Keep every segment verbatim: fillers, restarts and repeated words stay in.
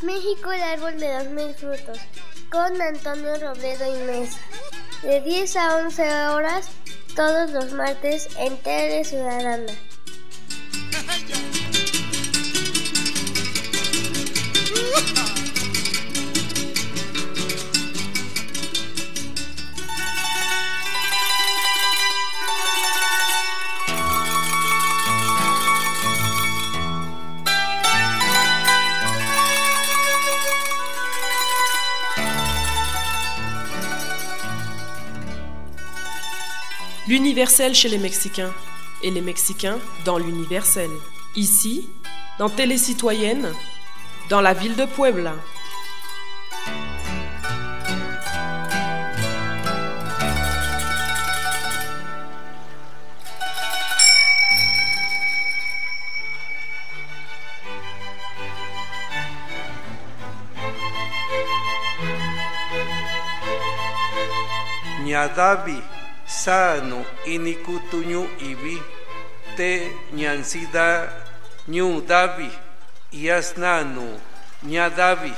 México, el árbol de los mil frutos, con Antonio Robledo y Mesa, de diez a once horas, todos los martes en Tele Ciudadana. L'universel chez les Mexicains, et les Mexicains dans l'universel. Ici, dans Télé Citoyenne, dans la ville de Puebla. Ñadavi sano inikutuñu ibi te ñansida ñu davi yasnanu ñadavi.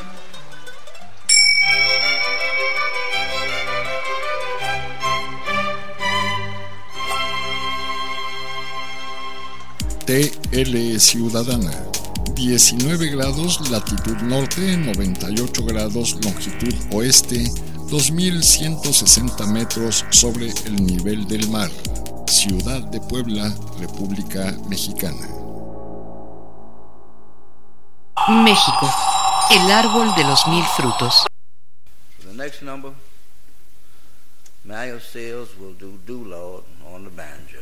T L Ciudadana, diecinueve grados latitud norte, noventa y ocho grados longitud oeste, dos mil ciento sesenta metros sobre el nivel del mar. Ciudad de Puebla, República Mexicana. México, el árbol de los mil frutos. For the next number, Manuel Seals will do Do Lord on the banjo.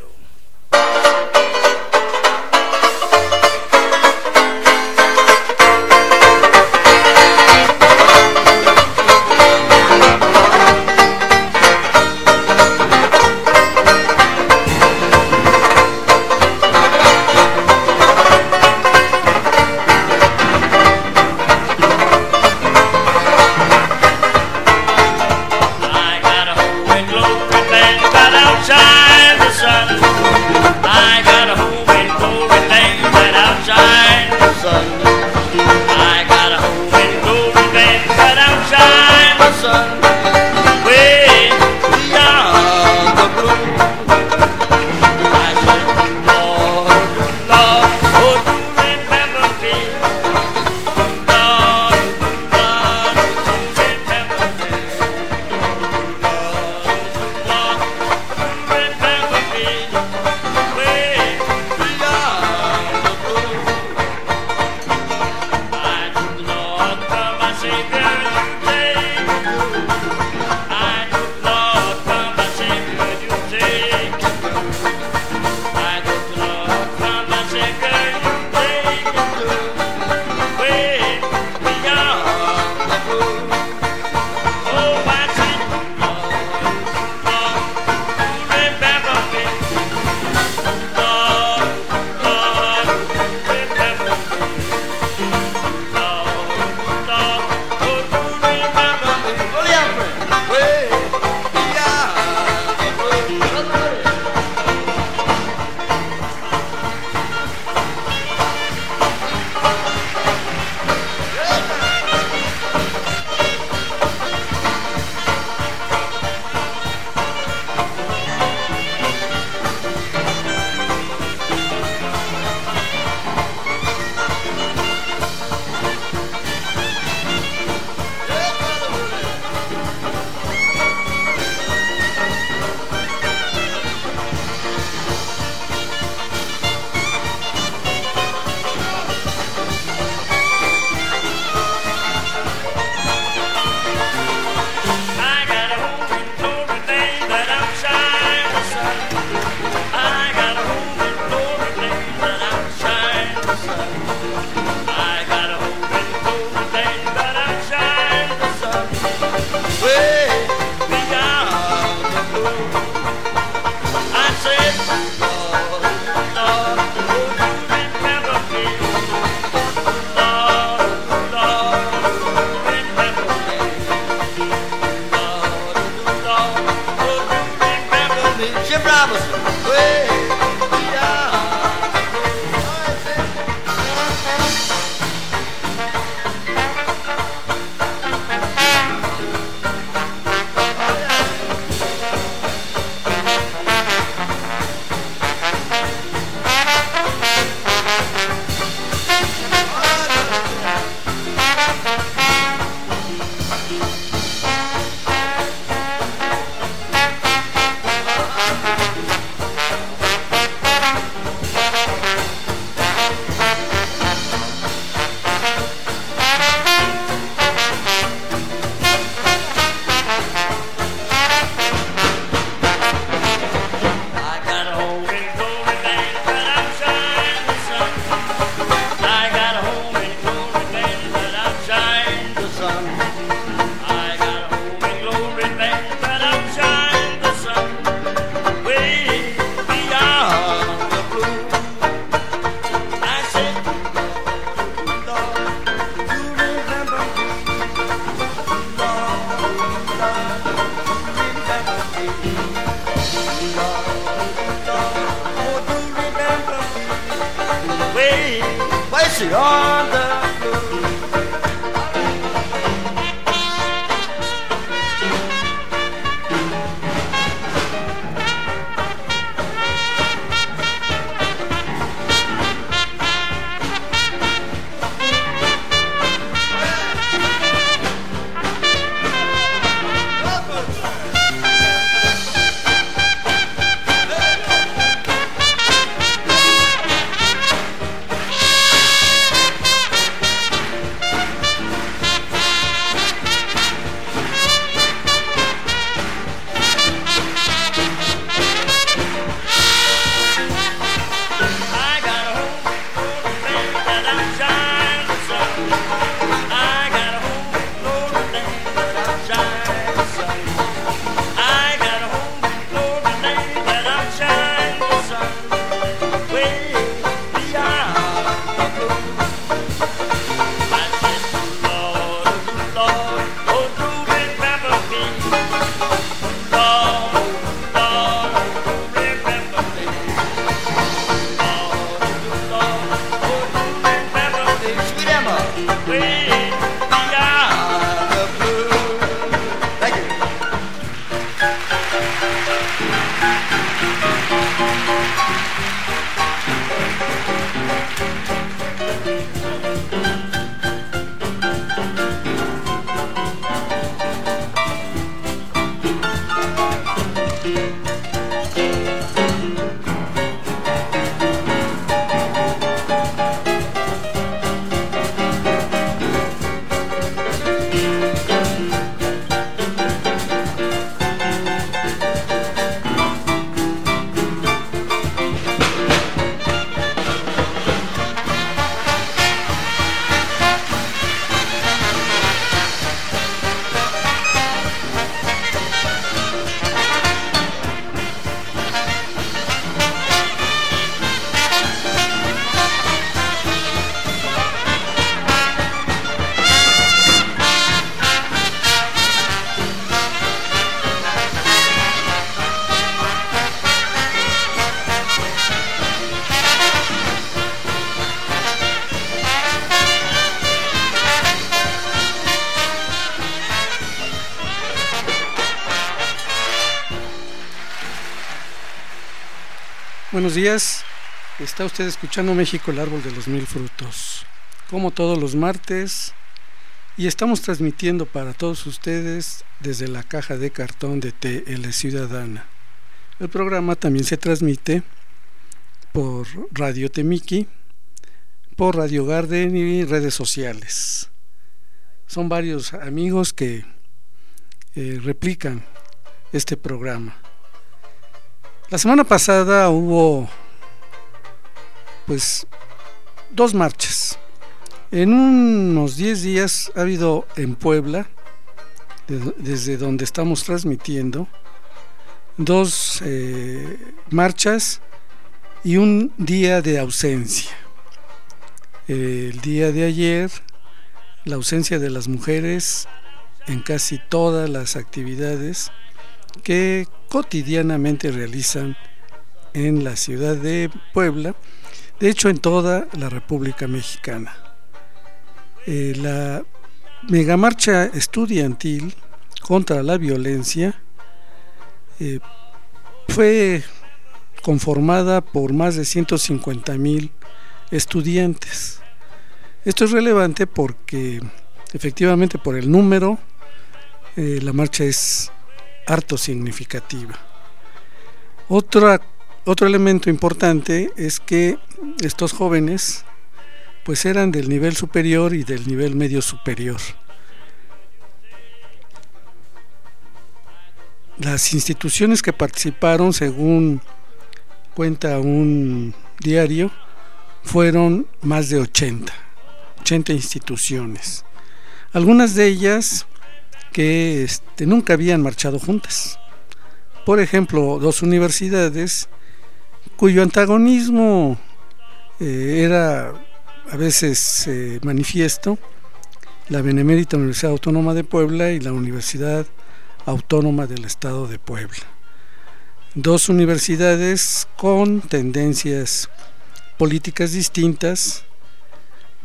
mercy on the blues. Buenos días, está usted escuchando México, el árbol de los mil frutos, como todos los martes, y estamos transmitiendo para todos ustedes desde la caja de cartón de T L Ciudadana. El programa también se transmite por Radio Temiki, por Radio Garden y redes sociales. Son varios amigos que eh, replican este programa. La semana pasada hubo pues dos marchas. En unos diez días ha habido en Puebla, de, desde donde estamos transmitiendo, dos eh, marchas y un día de ausencia. El día de ayer, la ausencia de las mujeres en casi todas las actividades que cotidianamente realizan en la ciudad de Puebla, de hecho en toda la República Mexicana. Eh, la megamarcha estudiantil contra la violencia eh, fue conformada por más de ciento cincuenta mil estudiantes. Esto es relevante porque efectivamente por el número eh, la marcha es harto significativa. Otra, otro elemento importante es que estos jóvenes pues eran del nivel superior y del nivel medio superior. Las instituciones que participaron, según cuenta un diario, fueron más de ochenta instituciones. Algunas de ellas que este, nunca habían marchado juntas. Por ejemplo, dos universidades cuyo antagonismo eh, era a veces eh, manifiesto, la Benemérita Universidad Autónoma de Puebla y la Universidad Autónoma del Estado de Puebla. Dos universidades con tendencias políticas distintas,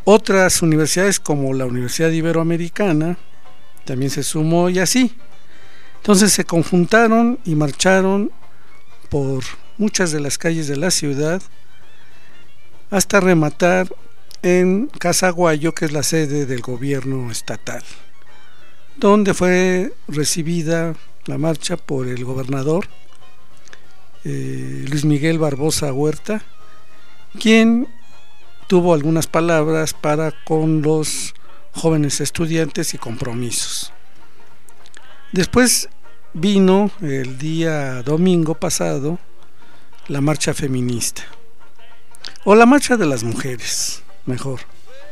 Otras universidades como la Universidad Iberoamericana también se sumó y así. Entonces se conjuntaron y marcharon por muchas de las calles de la ciudad hasta rematar en Casaguayo, que es la sede del gobierno estatal, donde fue recibida la marcha por el gobernador eh, Luis Miguel Barbosa Huerta, quien tuvo algunas palabras para con los jóvenes estudiantes y compromisos. Después vino el día domingo pasado la marcha feminista, o la marcha de las mujeres, mejor,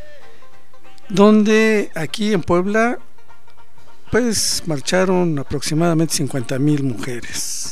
donde aquí en Puebla pues marcharon aproximadamente cincuenta mil mujeres.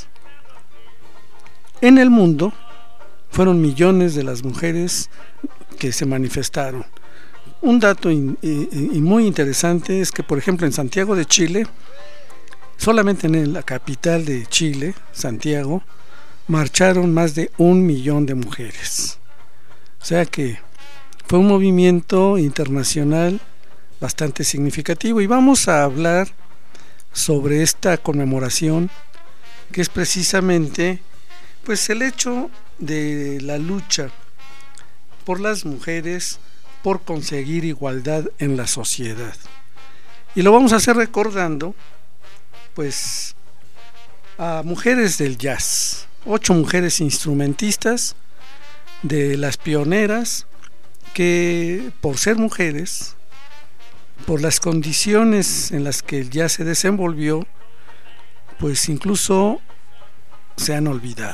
En el mundo fueron millones de las mujeres que se manifestaron. Un dato in, y, y muy interesante es que, por ejemplo, en Santiago de Chile, solamente en la capital de Chile, Santiago, marcharon más de un millón de mujeres. O sea que fue un movimiento internacional bastante significativo, y vamos a hablar sobre esta conmemoración, que es precisamente pues el hecho de la lucha por las mujeres por conseguir igualdad en la sociedad. Y lo vamos a hacer recordando pues a mujeres del jazz, ocho mujeres instrumentistas de las pioneras que, por ser mujeres, por las condiciones en las que el jazz se desenvolvió, pues incluso se han olvidado.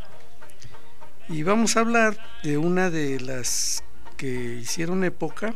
Y vamos a hablar de una de las que hicieron época,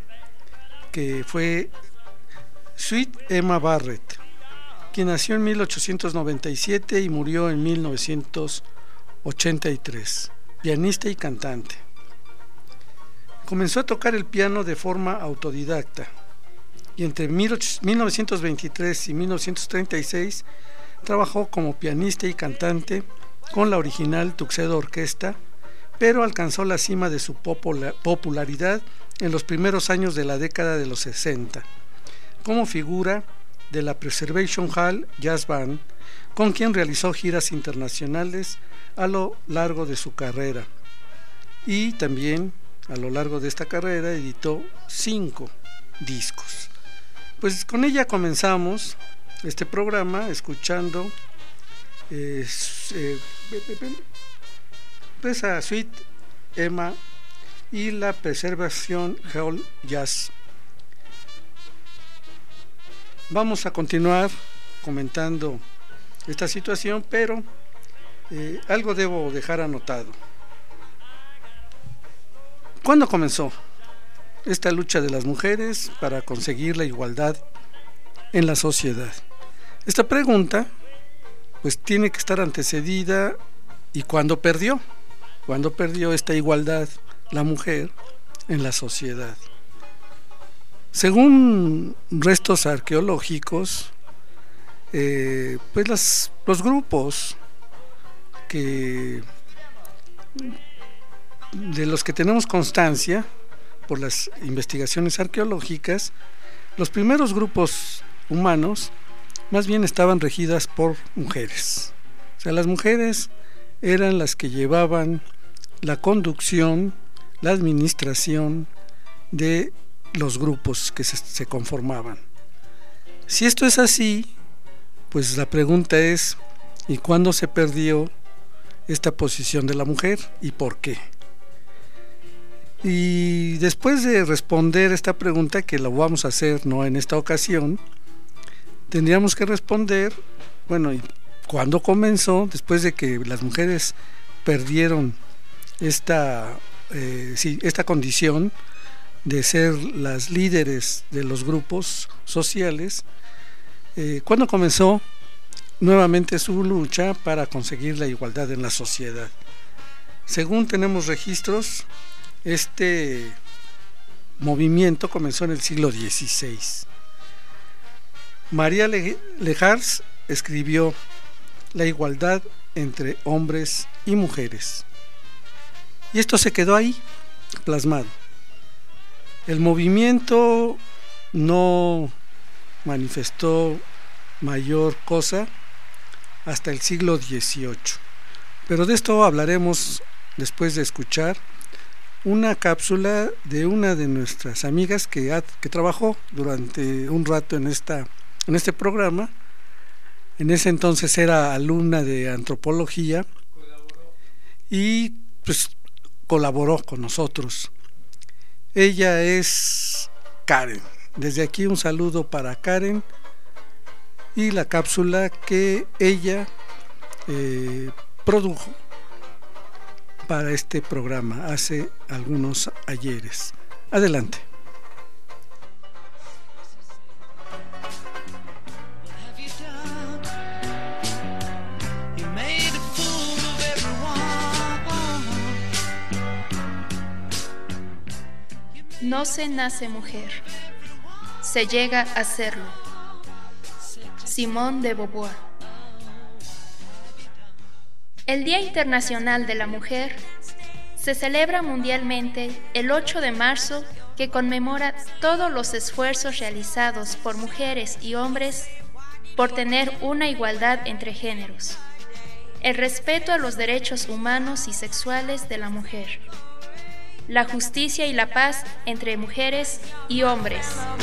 que fue Sweet Emma Barrett, quien nació en mil ochocientos noventa y siete y murió en mil novecientos ochenta y tres, pianista y cantante. Comenzó a tocar el piano de forma autodidacta, y entre mil novecientos veintitrés y mil novecientos treinta y seis trabajó como pianista y cantante con la original Tuxedo Orquesta, pero alcanzó la cima de su popularidad en los primeros años de la década de los sesenta, como figura de la Preservation Hall Jazz Band, con quien realizó giras internacionales a lo largo de su carrera, y también a lo largo de esta carrera editó cinco discos. Pues con ella comenzamos este programa escuchando eh, eh, pues a Sweet Emma y la Preservation Hall Jazz. Vamos a continuar comentando esta situación, pero eh, algo debo dejar anotado. ¿Cuándo comenzó esta lucha de las mujeres para conseguir la igualdad en la sociedad? Esta pregunta pues tiene que estar antecedida y cuándo perdió, cuándo perdió esta igualdad la mujer en la sociedad. Según restos arqueológicos, eh, pues las, los grupos que de los que tenemos constancia por las investigaciones arqueológicas, los primeros grupos humanos más bien estaban regidas por mujeres. O sea, las mujeres eran las que llevaban la conducción, la administración de los grupos que se, se conformaban. Si esto es así, pues la pregunta es, ¿y cuándo se perdió esta posición de la mujer y por qué? Y después de responder esta pregunta, que lo vamos a hacer no en esta ocasión, tendríamos que responder, bueno, ¿y cuándo comenzó? Después de que las mujeres perdieron esta, eh, sí, esta condición de ser las líderes de los grupos sociales, eh, ¿cuándo comenzó nuevamente su lucha para conseguir la igualdad en la sociedad? Según tenemos registros, este movimiento comenzó en el siglo dieciséis. María Lejars escribió La igualdad entre hombres y mujeres, y esto se quedó ahí plasmado. El movimiento no manifestó mayor cosa hasta el siglo dieciocho, pero de esto hablaremos después de escuchar una cápsula de una de nuestras amigas que, ha, que trabajó durante un rato en, esta, en este programa. En ese entonces era alumna de antropología y pues colaboró con nosotros. Ella es Karen. Desde aquí un saludo para Karen y la cápsula que ella eh, produjo para este programa hace algunos ayeres. Adelante. No se nace mujer, se llega a serlo. Simone de Beauvoir. El Día Internacional de la Mujer se celebra mundialmente el ocho de marzo, que conmemora todos los esfuerzos realizados por mujeres y hombres por tener una igualdad entre géneros, el respeto a los derechos humanos y sexuales de la mujer, la justicia y la paz entre mujeres y hombres.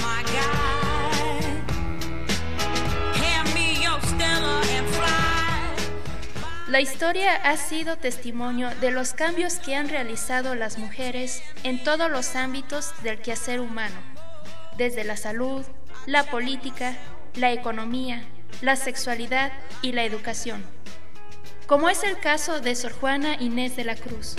La historia ha sido testimonio de los cambios que han realizado las mujeres en todos los ámbitos del quehacer humano, desde la salud, la política, la economía, la sexualidad y la educación, como es el caso de Sor Juana Inés de la Cruz,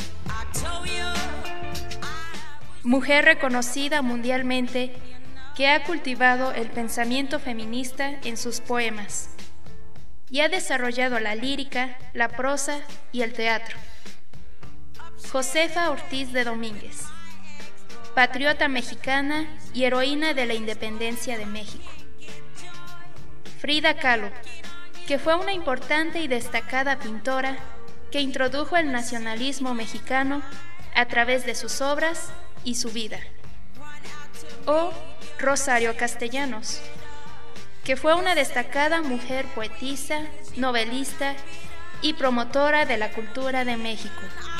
mujer reconocida mundialmente que ha cultivado el pensamiento feminista en sus poemas y ha desarrollado la lírica, la prosa y el teatro. Josefa Ortiz de Domínguez, patriota mexicana y heroína de la independencia de México. Frida Kahlo, que fue una importante y destacada pintora que introdujo el nacionalismo mexicano a través de sus obras y su vida. O Rosario Castellanos, que fue una destacada mujer poetisa, novelista y promotora de la cultura de México.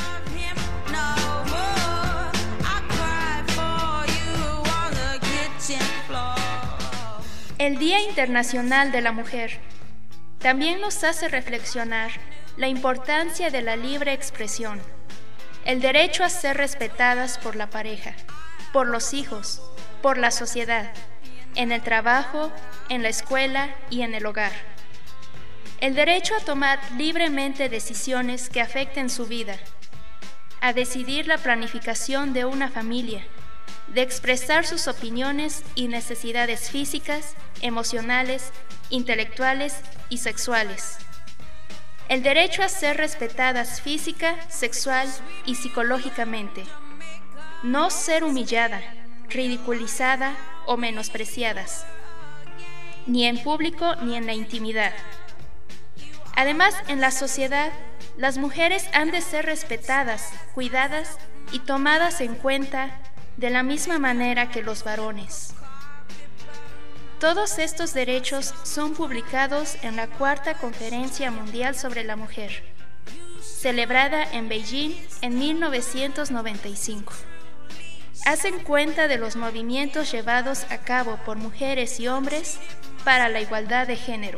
El Día Internacional de la Mujer también nos hace reflexionar la importancia de la libre expresión, el derecho a ser respetadas por la pareja, por los hijos, por la sociedad, en el trabajo, en la escuela y en el hogar. El derecho a tomar libremente decisiones que afecten su vida, a decidir la planificación de una familia, de expresar sus opiniones y necesidades físicas, emocionales, intelectuales y sexuales. El derecho a ser respetadas física, sexual y psicológicamente. No ser humillada, ridiculizada o menospreciadas, ni en público ni en la intimidad. Además, en la sociedad, las mujeres han de ser respetadas, cuidadas y tomadas en cuenta de la misma manera que los varones. Todos estos derechos son publicados en la Cuarta Conferencia Mundial sobre la Mujer, celebrada en Beijing en mil novecientos noventa y cinco. Hacen cuenta de los movimientos llevados a cabo por mujeres y hombres para la igualdad de género.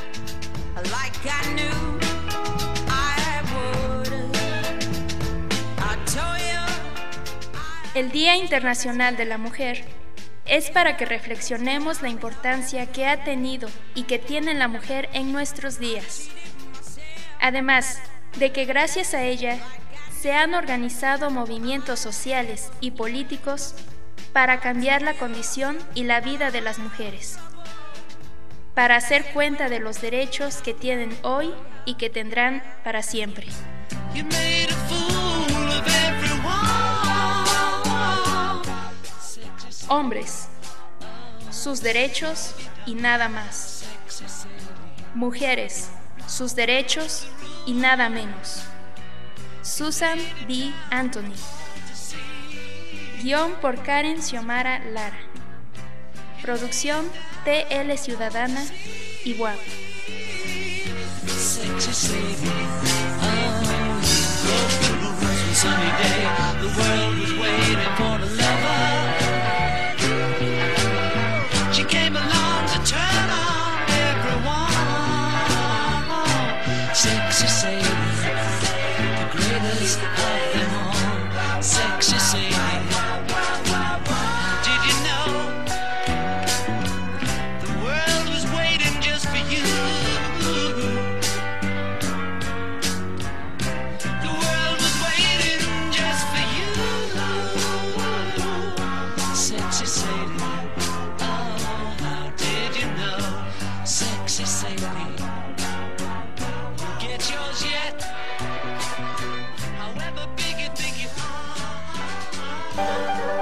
El Día Internacional de la Mujer es para que reflexionemos la importancia que ha tenido y que tiene la mujer en nuestros días. Además de que gracias a ella se han organizado movimientos sociales y políticos para cambiar la condición y la vida de las mujeres, para hacer cuenta de los derechos que tienen hoy y que tendrán para siempre. Hombres, sus derechos y nada más. Mujeres, sus derechos y nada menos. Susan B. Anthony. Guión por Karen Xiomara Lara. Producción T L Ciudadana y W A P. Sexy Sadie, the greatest of them all. Sexy Sadie, did you know the world was waiting just for you? The world was waiting just for you. Sexy Sadie, oh, how did you know? Sexy Sadie. Yours yet, however big you think you are.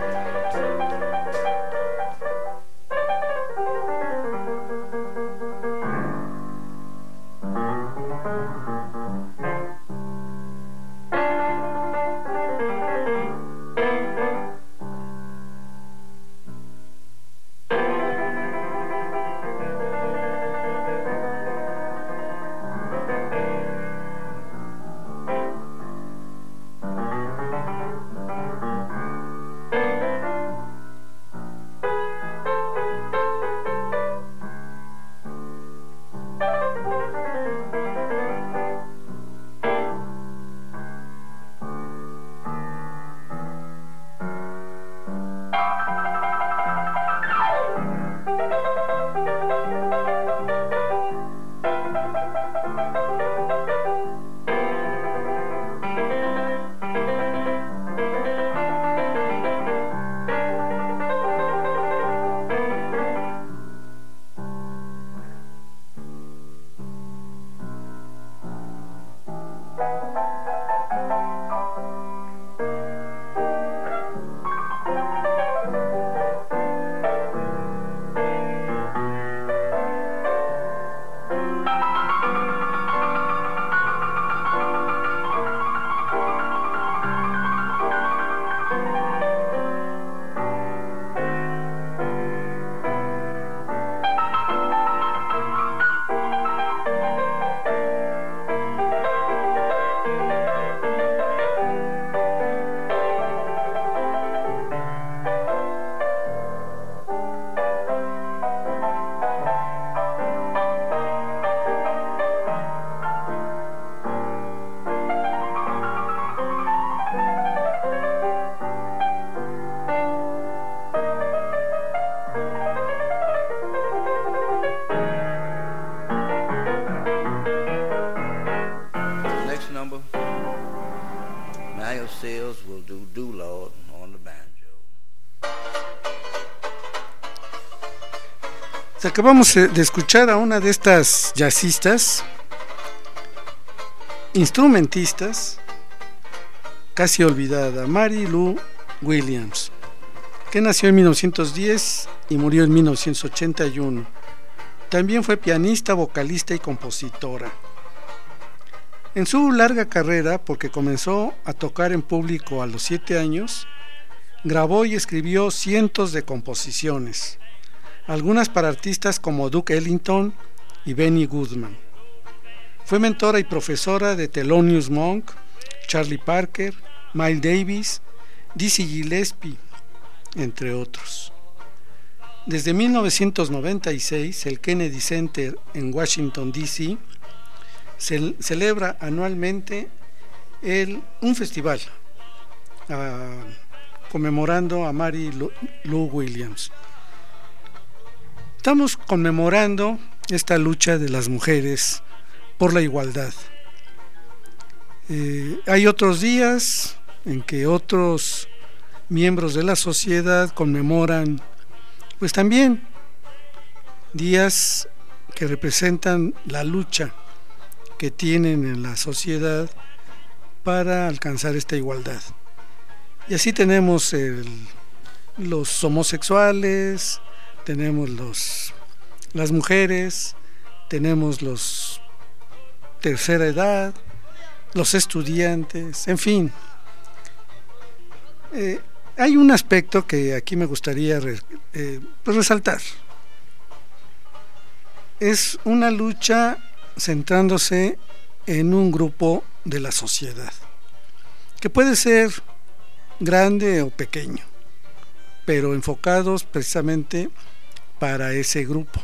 Acabamos de escuchar a una de estas jazzistas, instrumentistas, casi olvidada, Mary Lou Williams, que nació en mil novecientos diez y murió en mil novecientos ochenta y uno. También fue pianista, vocalista y compositora. En su larga carrera, porque comenzó a tocar en público a los siete años, grabó y escribió cientos de composiciones, algunas para artistas como Duke Ellington y Benny Goodman. Fue mentora y profesora de Thelonious Monk, Charlie Parker, Miles Davis, Dizzy Gillespie, entre otros. Desde mil novecientos noventa y seis, el Kennedy Center en Washington, D C ce- celebra anualmente el, un festival uh, conmemorando a Mary Lou Williams. Estamos conmemorando esta lucha de las mujeres por la igualdad. Eh, hay otros días en que otros miembros de la sociedad conmemoran, pues también, días que representan la lucha que tienen en la sociedad para alcanzar esta igualdad. Y así tenemos el, los homosexuales, tenemos los, las mujeres, tenemos los tercera edad, los estudiantes, en fin. Eh, Hay un aspecto que aquí me gustaría eh, pues resaltar. Es una lucha centrándose en un grupo de la sociedad, que puede ser grande o pequeño, pero enfocados precisamente para ese grupo.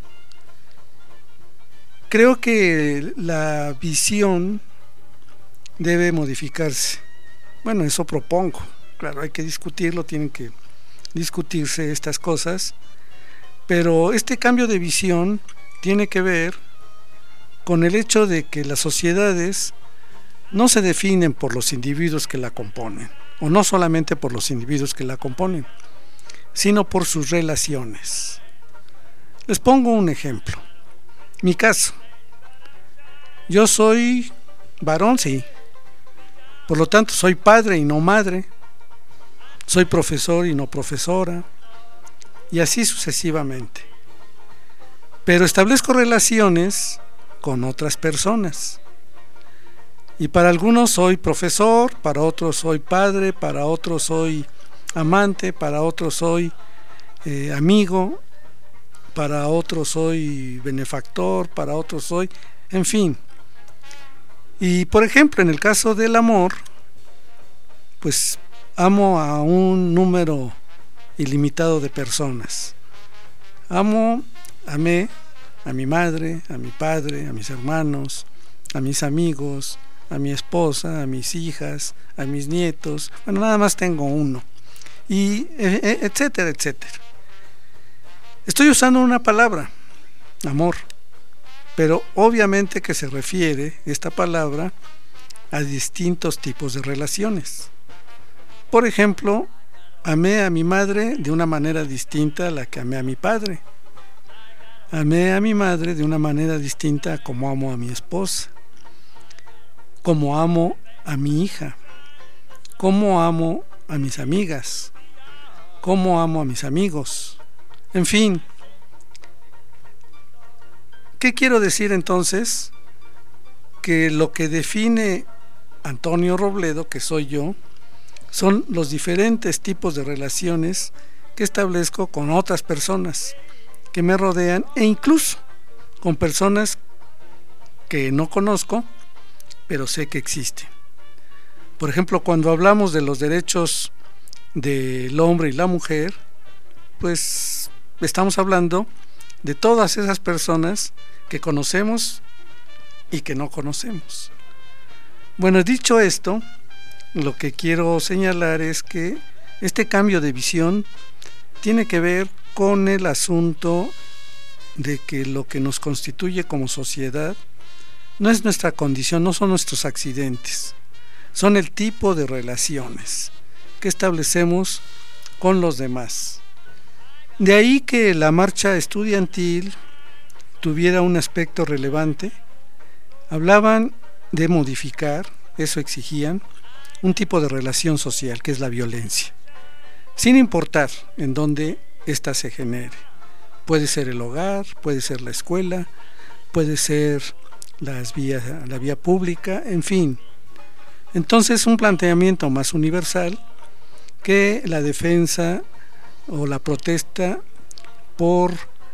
Creo que la visión debe modificarse. Bueno, eso propongo. Claro, hay que discutirlo, tienen que discutirse estas cosas, pero este cambio de visión tiene que ver con el hecho de que las sociedades no se definen por los individuos que la componen, o no solamente por los individuos que la componen, sino por sus relaciones. Les pongo un ejemplo. Mi caso. Yo soy varón, sí. Por lo tanto, soy padre y no madre. Soy profesor y no profesora. Y así sucesivamente. Pero establezco relaciones con otras personas. Y para algunos soy profesor, para otros soy padre, para otros soy amante, para otros soy eh, amigo, para otros soy benefactor, para otros soy, en fin. Y por ejemplo, en el caso del amor, pues amo a un número ilimitado de personas. Amo, amé a mi madre, a mi padre, a mis hermanos, a mis amigos, a mi esposa, a mis hijas, a mis nietos. Bueno, nada más tengo uno. Y etcétera, etcétera. Estoy usando una palabra, amor, pero obviamente que se refiere esta palabra a distintos tipos de relaciones. Por ejemplo, amé a mi madre de una manera distinta a la que amé a mi padre. Amé a mi madre de una manera distinta a como amo a mi esposa, como amo a mi hija, como amo a mis amigas, como amo a mis amigos. En fin, ¿qué quiero decir entonces? Que lo que define Antonio Robledo, que soy yo, son los diferentes tipos de relaciones que establezco con otras personas que me rodean e incluso con personas que no conozco, pero sé que existen. Por ejemplo, cuando hablamos de los derechos del hombre y la mujer, pues estamos hablando de todas esas personas que conocemos y que no conocemos. Bueno, dicho esto, lo que quiero señalar es que este cambio de visión tiene que ver con el asunto de que lo que nos constituye como sociedad no es nuestra condición, no son nuestros accidentes, son el tipo de relaciones que establecemos con los demás. De ahí que la marcha estudiantil tuviera un aspecto relevante. Hablaban de modificar, eso exigían, un tipo de relación social que es la violencia, sin importar en dónde ésta se genere. Puede ser el hogar, puede ser la escuela, puede ser las vías, la vía pública, en fin. Entonces, un planteamiento más universal que la defensa o la protesta por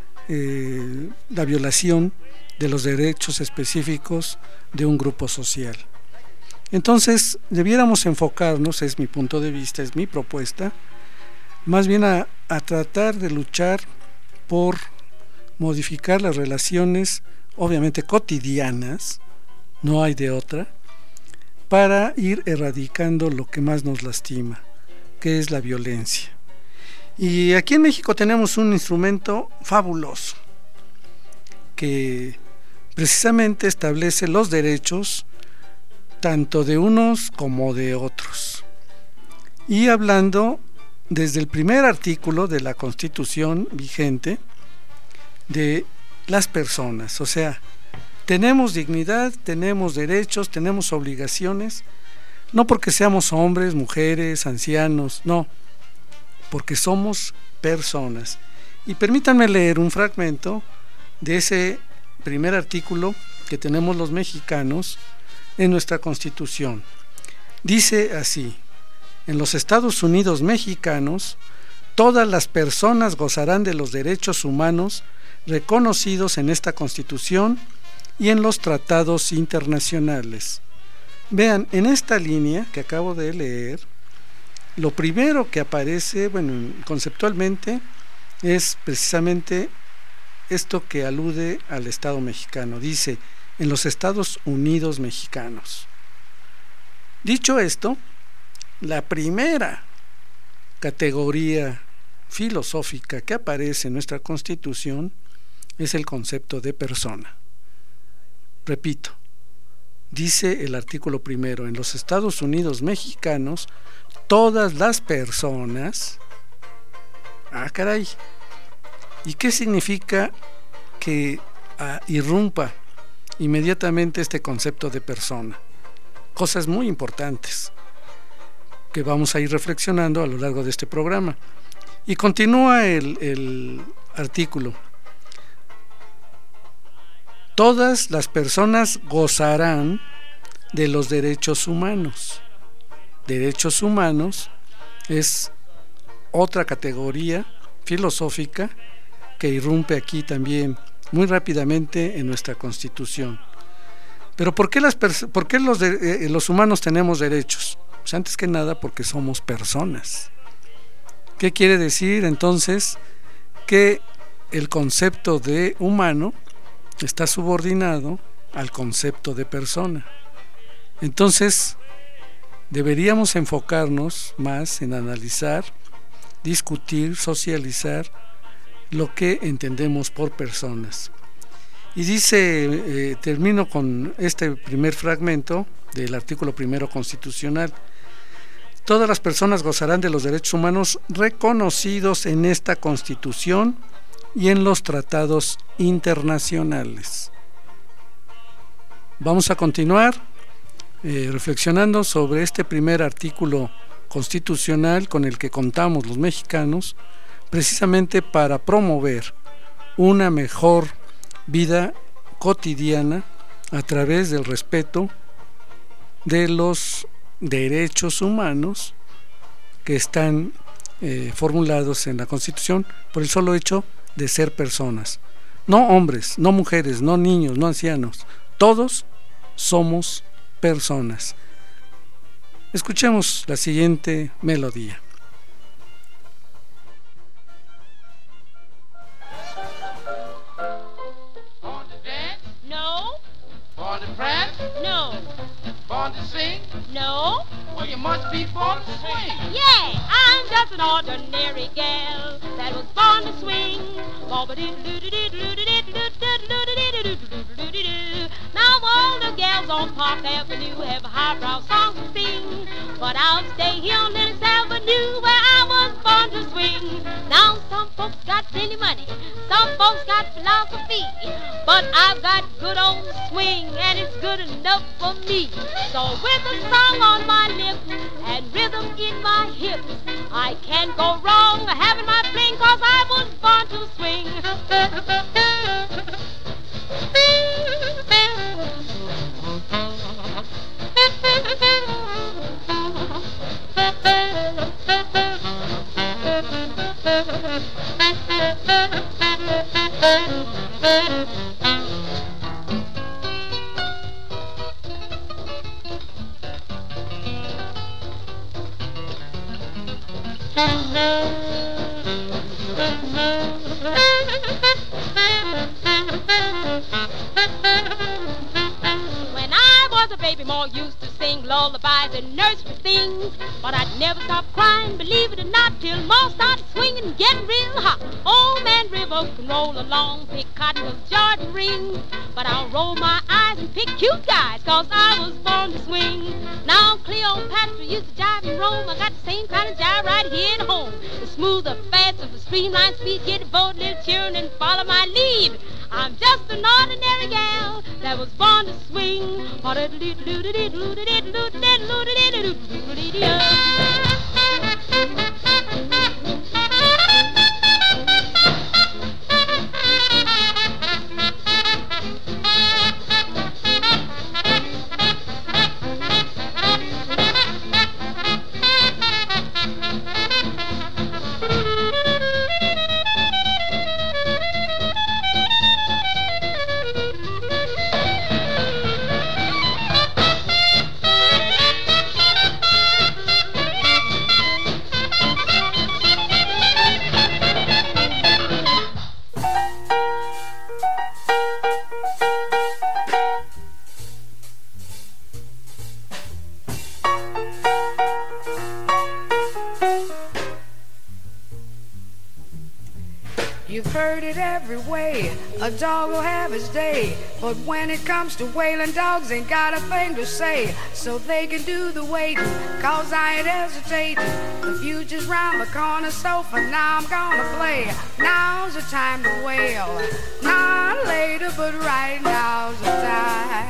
eh, la violación de los derechos específicos de un grupo social. Entonces, debiéramos enfocarnos, es mi punto de vista, es mi propuesta, más bien a, a tratar de luchar por modificar las relaciones, obviamente cotidianas, no hay de otra, para ir erradicando lo que más nos lastima, que es la violencia. Y aquí en México tenemos un instrumento fabuloso que precisamente establece los derechos tanto de unos como de otros. Y hablando desde el primer artículo de la Constitución vigente de las personas, o sea, tenemos dignidad, tenemos derechos, tenemos obligaciones, no porque seamos hombres, mujeres, ancianos, no, porque somos personas. Y permítanme leer un fragmento de ese primer artículo que tenemos los mexicanos en nuestra Constitución. Dice así: en los Estados Unidos mexicanos, todas las personas gozarán de los derechos humanos reconocidos en esta Constitución y en los tratados internacionales. Vean, en esta línea que acabo de leer, lo primero que aparece, bueno, conceptualmente, es precisamente esto que alude al Estado mexicano. Dice, en los Estados Unidos mexicanos. Dicho esto, la primera categoría filosófica que aparece en nuestra Constitución es el concepto de persona. Repito, dice el artículo primero, en los Estados Unidos mexicanos, todas las personas... Ah, caray. ¿Y qué significa que ah, irrumpa inmediatamente este concepto de persona? Cosas muy importantes que vamos a ir reflexionando a lo largo de este programa. Y continúa el, el artículo. Todas las personas gozarán de los derechos humanos. Derechos humanos es otra categoría filosófica que irrumpe aquí también muy rápidamente en nuestra Constitución. Pero ¿por qué, las pers- por qué los, de- eh, los humanos tenemos derechos? Pues antes que nada porque somos personas. ¿Qué quiere decir entonces? Que el concepto de humano está subordinado al concepto de persona. Entonces deberíamos enfocarnos más en analizar, discutir, socializar lo que entendemos por personas. Y dice, eh, termino con este primer fragmento del artículo primero constitucional. Todas las personas gozarán de los derechos humanos reconocidos en esta Constitución y en los tratados internacionales. Vamos a continuar eh, reflexionando sobre este primer artículo constitucional con el que contamos los mexicanos, precisamente para promover una mejor vida cotidiana a través del respeto de los derechos humanos que están eh, formulados en la Constitución por el solo hecho de ser personas. No hombres, no mujeres, no niños, no ancianos. Todos somos personas. Escuchemos la siguiente melodía. Born to dance? No. Born to prance? No. Born to sing? No. Well, you must be born to swing. Yeah, I'm just an ordinary gal that was born to swing. Now all the gals on Park Avenue have highbrow songs to sing, but I'll stay here on Lennox Avenue where I was born to swing. Now some folks got plenty money, some folks got philosophy, but I've got good old swing and it's good enough for me. So with a song on my lips and rhythm in my hips, I can't go wrong having my fling, cause I was born to swing. When I was a baby, Ma used to sing lullabies and nursery things, but I'd never stop crying, believe it or not, till Ma started swinging and getting real hot. Old Man River can roll along, pick cottontails, Jordan rings, but I'll roll my eyes and pick cute guys, cause I was born to swing. Now Cleopatra used to jive and roam, I got the same kind of jive right here at home. The smoother, faster, the streamlined speed, get a boat, little cheering and follow my lead. I'm just an ordinary gal that was born to swing. You've heard it every way, a dog will have his day. But when it comes to wailing, dogs ain't got a thing to say. So they can do the waiting, cause I ain't hesitating. The future's round the corner, so for now I'm gonna play. Now's the time to wail, not later, but right now's the time.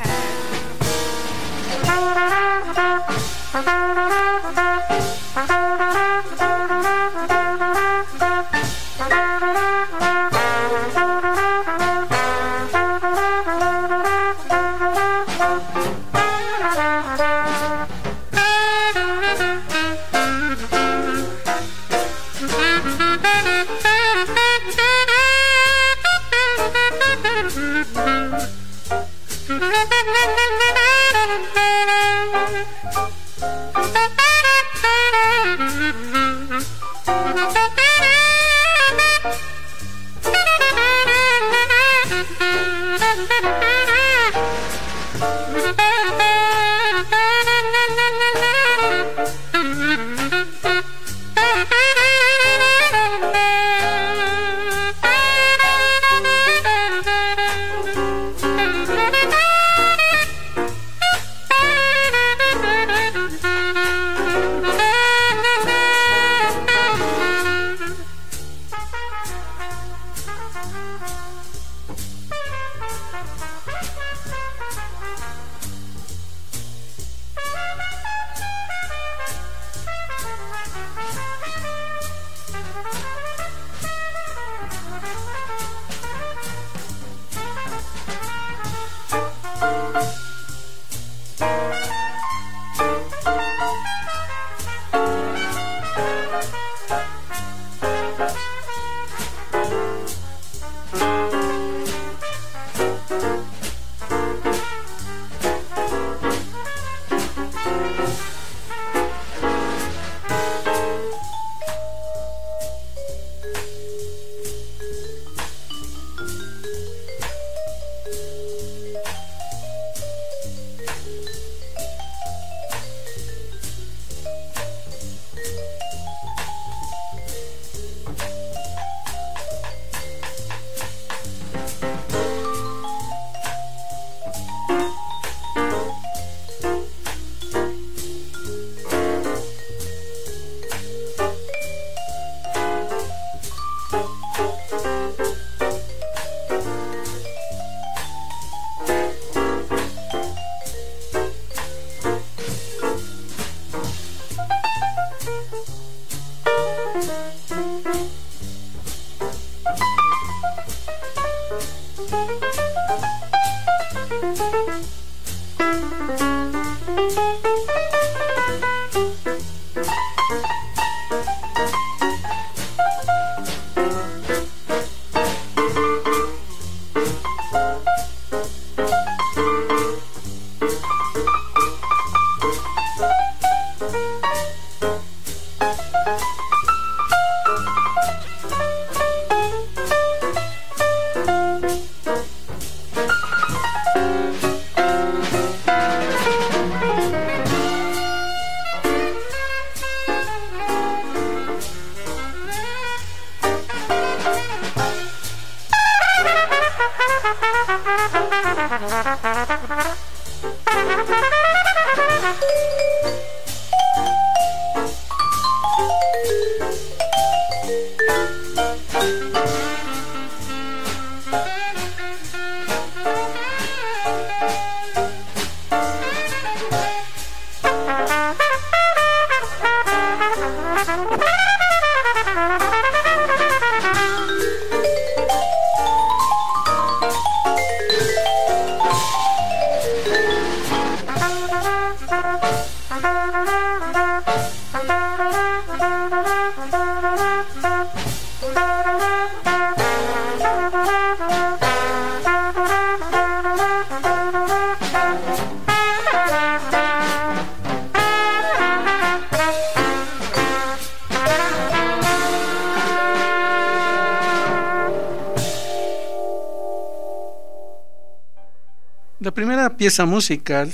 La primera pieza musical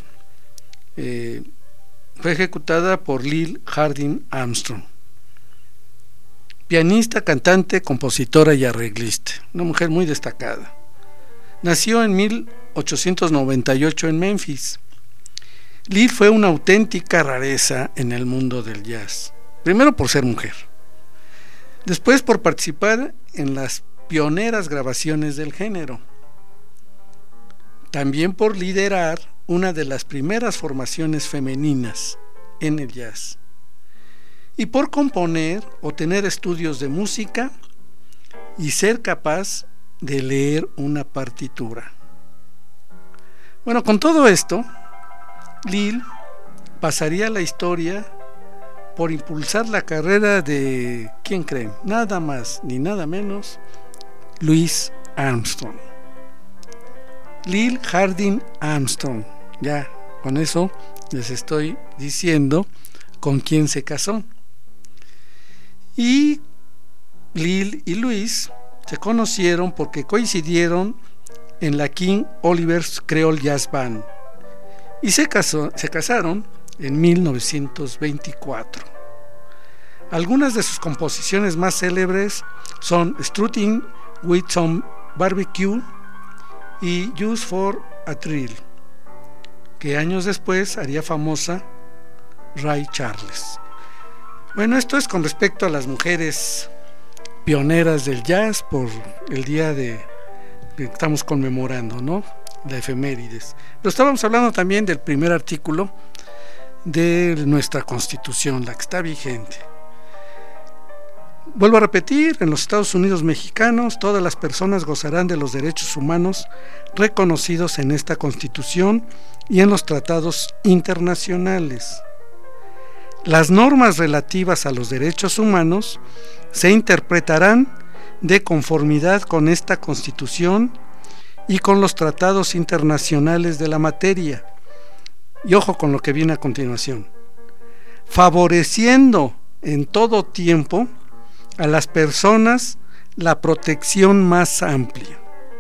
eh, fue ejecutada por Lil Hardin Armstrong. pianista, cantante, compositora y arreglista, una mujer muy destacada. Nació en mil ochocientos noventa y ocho en Memphis. Lil fue una auténtica rareza en el mundo del jazz, primero por ser mujer, después por participar en las pioneras grabaciones del género, también por liderar una de las primeras formaciones femeninas en el jazz, y por componer o tener estudios de música y ser capaz de leer una partitura. Bueno, con todo esto, Lil pasaría a la historia por impulsar la carrera de, ¿quién creen? Nada más ni nada menos, Louis Armstrong. Lil Harding Armstrong. Ya, con eso les estoy diciendo con quién se casó. Y Lil y Louis se conocieron porque coincidieron en la King Oliver's Creole Jazz Band y se, casó, se casaron en mil novecientos veinticuatro. Algunas de sus composiciones más célebres son Strutting with Some Barbecue y Just for a Thrill, que años después haría famosa Ray Charles. Bueno, esto es con respecto a las mujeres pioneras del jazz por el día de que estamos conmemorando, ¿no? La efemérides. Pero estábamos hablando también del primer artículo de nuestra Constitución, la que está vigente. Vuelvo a repetir, en los Estados Unidos mexicanos todas las personas gozarán de los derechos humanos reconocidos en esta Constitución y en los tratados internacionales. Las normas relativas a los derechos humanos se interpretarán de conformidad con esta Constitución y con los tratados internacionales de la materia. Y ojo con lo que viene a continuación: favoreciendo en todo tiempo a las personas la protección más amplia.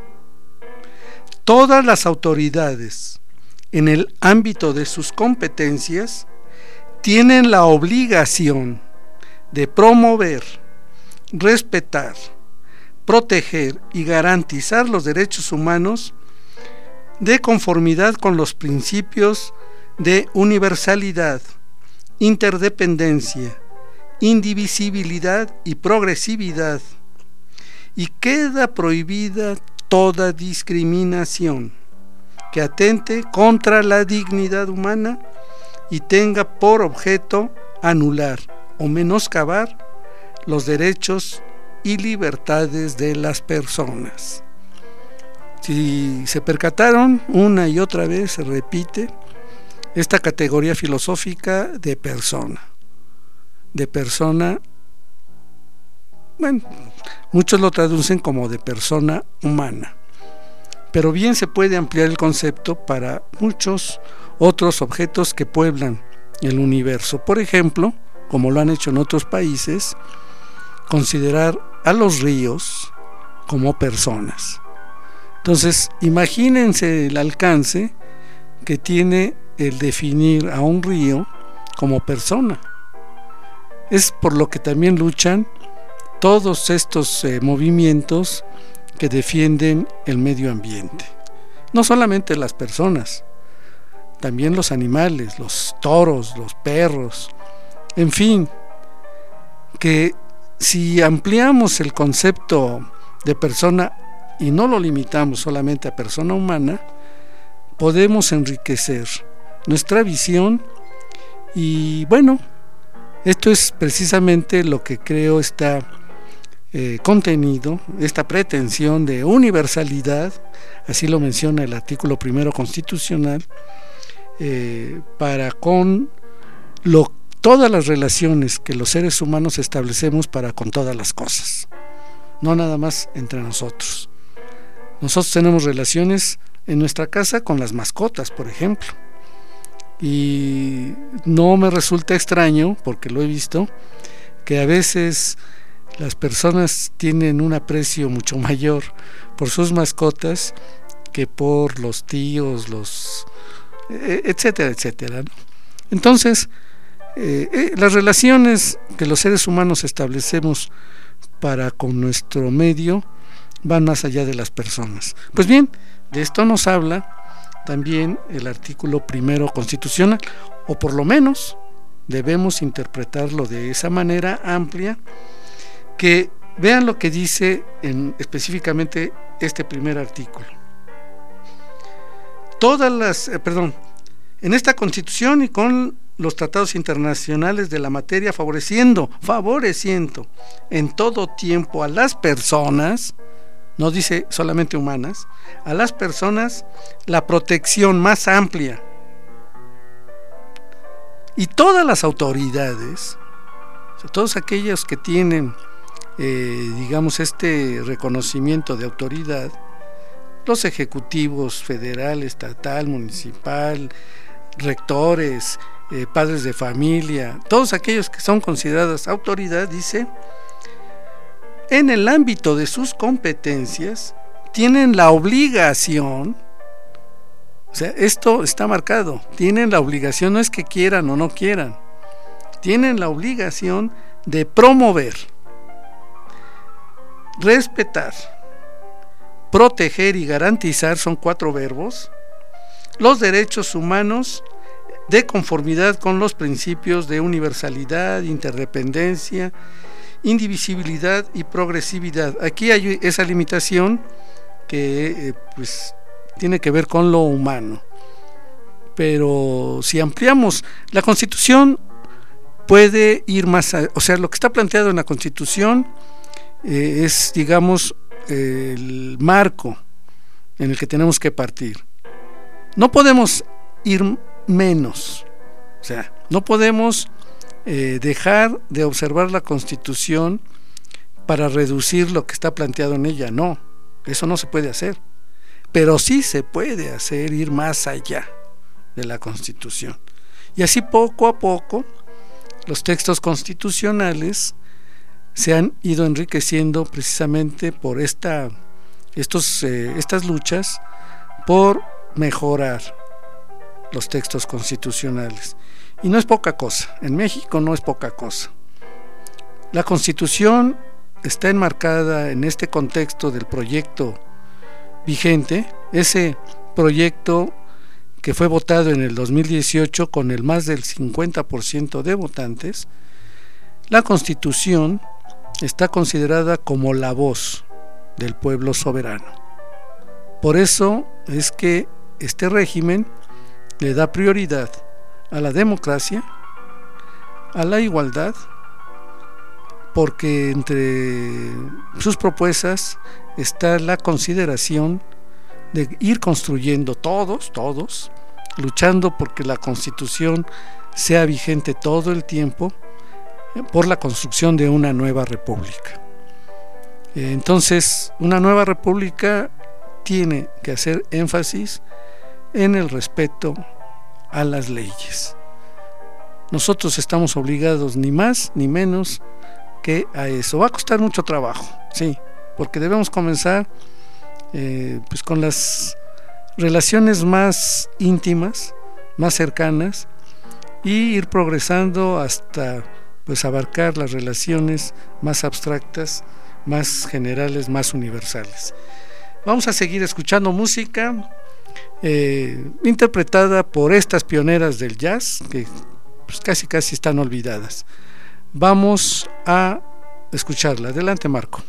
Todas las autoridades, en el ámbito de sus competencias, tienen la obligación de promover, respetar, proteger y garantizar los derechos humanos de conformidad con los principios de universalidad, interdependencia, indivisibilidad y progresividad, y queda prohibida toda discriminación que atente contra la dignidad humana y tenga por objeto anular o menoscabar los derechos y libertades de las personas. Si se percataron, una y otra vez se repite esta categoría filosófica de persona, de persona, bueno, muchos lo traducen como de persona humana, pero bien se puede ampliar el concepto para muchos otros objetos que pueblan el universo. Por ejemplo, como lo han hecho en otros países, considerar a los ríos como personas. Entonces, imagínense el alcance que tiene el definir a un río como persona. Es por lo que también luchan todos estos eh, movimientos que defienden el medio ambiente. No solamente las personas, también los animales, los toros, los perros, en fin, que si ampliamos el concepto de persona y no lo limitamos solamente a persona humana, podemos enriquecer nuestra visión. Y bueno, esto es precisamente lo que creo está eh, contenido, esta pretensión de universalidad, así lo menciona el artículo primero constitucional, eh, para con lo todas las relaciones que los seres humanos establecemos para con todas las cosas, no nada más entre nosotros. Nosotros tenemos relaciones en nuestra casa con las mascotas, por ejemplo, y no me resulta extraño, porque lo he visto, que a veces las personas tienen un aprecio mucho mayor por sus mascotas que por los tíos, los etcétera, etcétera, ¿no? Entonces, eh, eh, las relaciones que los seres humanos establecemos para con nuestro medio van más allá de las personas. Pues bien, de esto nos habla también el artículo primero constitucional, o por lo menos debemos interpretarlo de esa manera amplia, que vean lo que dice en, específicamente este primer artículo. Todas las, eh, perdón, en esta Constitución y con los tratados internacionales de la materia, favoreciendo, favoreciendo en todo tiempo a las personas, no dice solamente humanas, a las personas la protección más amplia. Y todas las autoridades, o sea, todos aquellos que tienen, eh, digamos, este reconocimiento de autoridad, los ejecutivos federal, estatal, municipal, rectores, eh, padres de familia, todos aquellos que son considerados autoridad, dice, en el ámbito de sus competencias, tienen la obligación, o sea, esto está marcado, tienen la obligación, no es que quieran o no quieran, tienen la obligación de promover, respetar, proteger y garantizar, son cuatro verbos, los derechos humanos de conformidad con los principios de universalidad, interdependencia, indivisibilidad y progresividad. Aquí hay esa limitación que eh, pues tiene que ver con lo humano, pero si ampliamos la Constitución puede ir más a, o sea, lo que está planteado en la Constitución eh, es, digamos, eh, el marco en el que tenemos que partir. No podemos ir menos, o sea, no podemos eh, dejar de observar la Constitución para reducir lo que está planteado en ella. No, eso no se puede hacer, pero sí se puede hacer ir más allá de la Constitución, y así poco a poco los textos constitucionales se han ido enriqueciendo precisamente por esta, estos, eh, estas luchas por mejorar los textos constitucionales. Y no es poca cosa, en México no es poca cosa. La Constitución está enmarcada en este contexto del proyecto vigente, ese proyecto que fue votado en el dos mil dieciocho con el más del cincuenta por ciento de votantes. La Constitución está considerada como la voz del pueblo soberano. Por eso es que este régimen le da prioridad a la democracia, a la igualdad, porque entre sus propuestas está la consideración de ir construyendo todos, todos, luchando porque la Constitución sea vigente todo el tiempo, por la construcción de una nueva república. Entonces, una nueva república tiene que hacer énfasis en el respeto a las leyes. Nosotros estamos obligados ni más ni menos que a eso. Va a costar mucho trabajo, sí, porque debemos comenzar eh, pues con las relaciones más íntimas, más cercanas, y ir progresando hasta pues abarcar las relaciones más abstractas, más generales, más universales. Vamos a seguir escuchando música eh, interpretada por estas pioneras del jazz que pues casi casi están olvidadas. Vamos a escucharla. Adelante, Marco.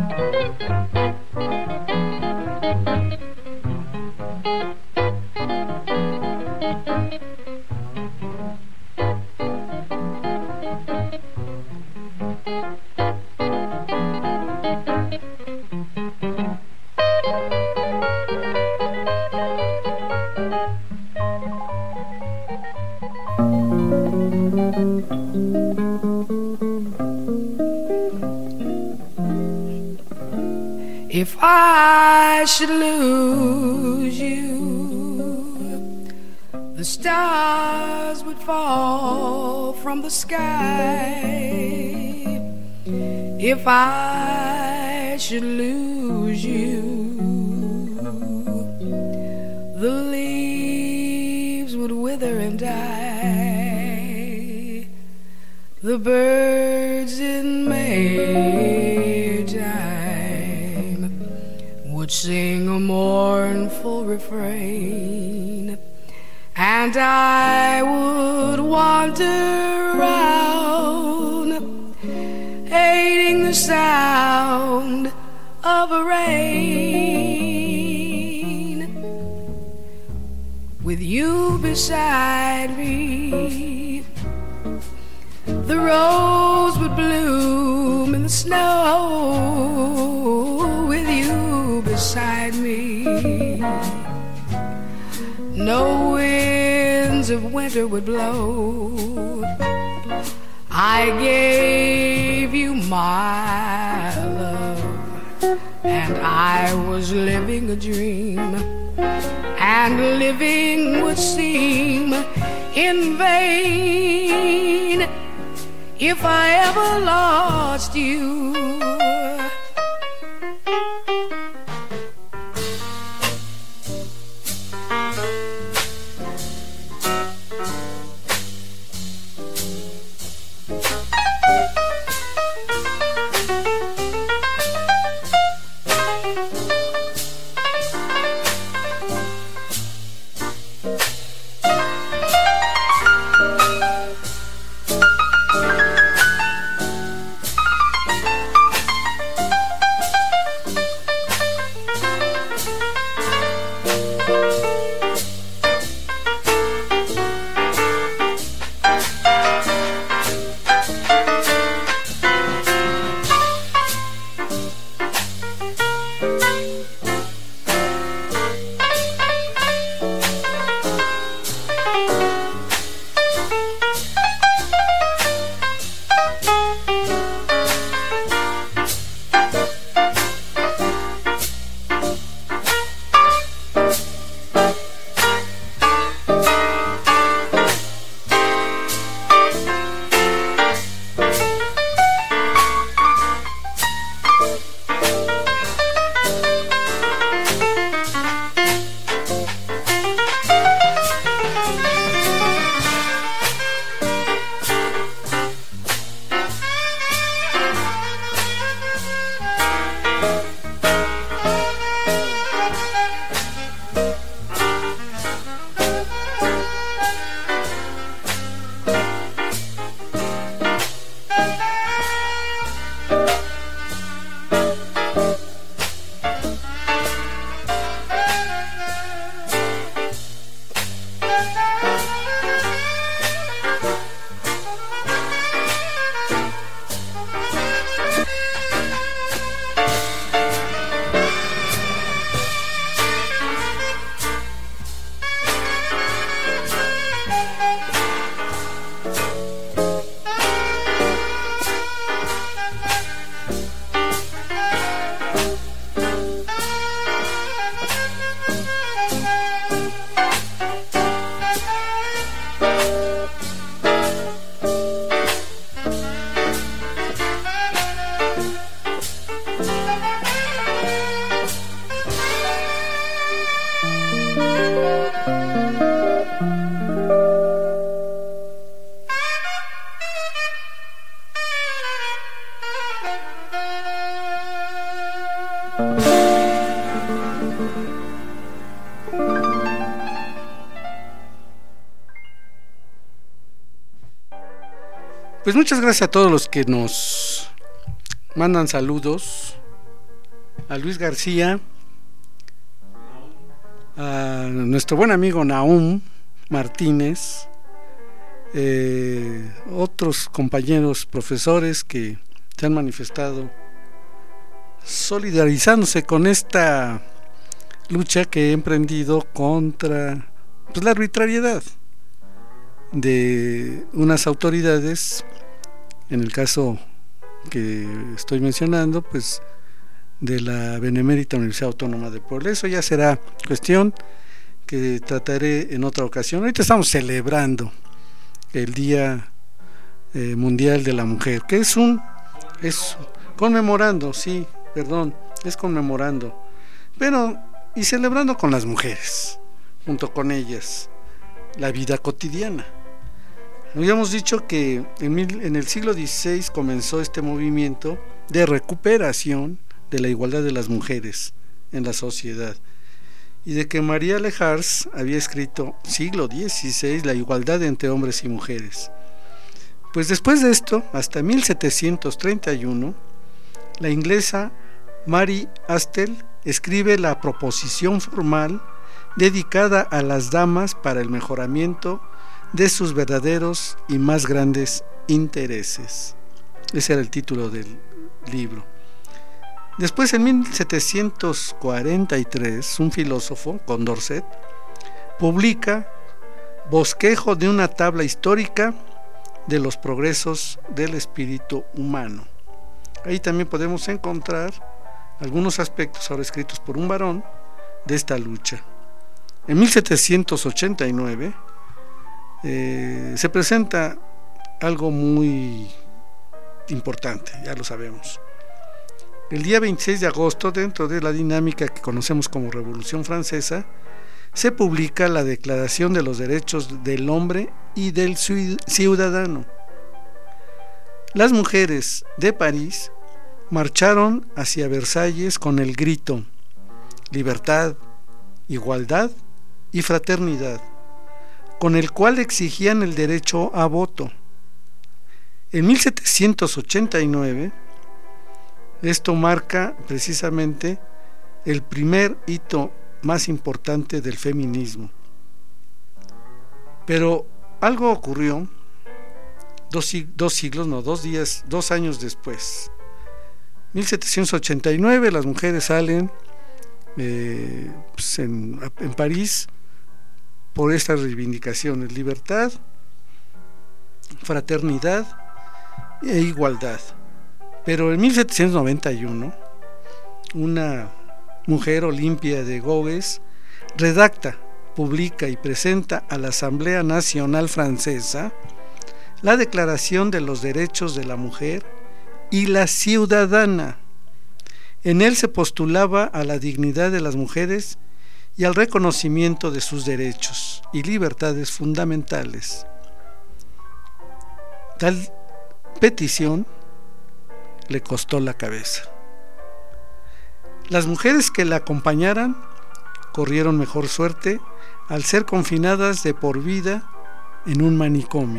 If I should lose you, the stars would fall from the sky. If I should lose you, the leaves would wither and die. The birds in May time would sing a mournful refrain, and I would wander around, hating the sound of a rain. With you beside me, the rose would bloom in the snow. With you beside me, no winds of winter would blow. I gave you my love, and I was living a dream, and living would seem in vain if I ever lost you. Pues muchas gracias a todos los que nos mandan saludos a Luis García, a nuestro buen amigo Nahum Martínez, eh, otros compañeros profesores que se han manifestado solidarizándose con esta lucha que he emprendido contra pues, la arbitrariedad de unas autoridades, en el caso que estoy mencionando, pues de la Benemérita Universidad Autónoma de Puebla. Eso ya será cuestión que trataré en otra ocasión. Ahorita estamos celebrando el Día eh, Mundial de la Mujer, que es un es conmemorando, sí, perdón, es conmemorando, pero y celebrando con las mujeres, junto con ellas, la vida cotidiana. Habíamos dicho que en, mil, en el siglo dieciséis comenzó este movimiento de recuperación de la igualdad de las mujeres en la sociedad, y de que María Lejars había escrito siglo dieciséis, la igualdad entre hombres y mujeres. Pues después de esto, hasta mil setecientos treinta y uno, la inglesa Mary Astle escribe la proposición formal dedicada a las damas para el mejoramiento de sus verdaderos y más grandes intereses. Ese era el título del libro. Después, en mil setecientos cuarenta y tres, un filósofo, Condorcet, publica Bosquejo de una tabla histórica de los progresos del espíritu humano. Ahí también podemos encontrar algunos aspectos ahora escritos por un varón de esta lucha. En mil setecientos ochenta y nueve eh, se presenta algo muy importante, ya lo sabemos. El día veintiséis de agosto, dentro de la dinámica que conocemos como Revolución Francesa, se publica la Declaración de los Derechos del Hombre y del Ciudadano. Las mujeres de París marcharon hacia Versalles con el grito: libertad, igualdad y fraternidad, con el cual exigían el derecho a voto. En mil setecientos ochenta y nueve, esto marca precisamente el primer hito más importante del feminismo. Pero algo ocurrió dos, dos siglos, no, dos días, dos años después. mil setecientos ochenta y nueve, las mujeres salen eh, pues en, en París por estas reivindicaciones: libertad, fraternidad e igualdad. Pero en mil setecientos noventa y uno, una mujer, Olimpia de Gouges, redacta, publica y presenta a la Asamblea Nacional Francesa la Declaración de los Derechos de la Mujer y la Ciudadana. En él se postulaba a la dignidad de las mujeres y al reconocimiento de sus derechos y libertades fundamentales. Tal petición le costó la cabeza. Las mujeres que la acompañaran corrieron mejor suerte al ser confinadas de por vida en un manicomio.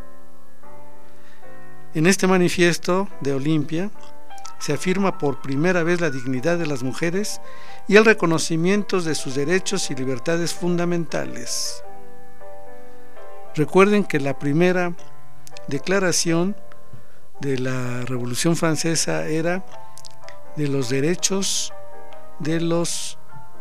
En este manifiesto de Olimpia se afirma por primera vez la dignidad de las mujeres y el reconocimiento de sus derechos y libertades fundamentales. Recuerden que la primera declaración de la Revolución Francesa era de los derechos de los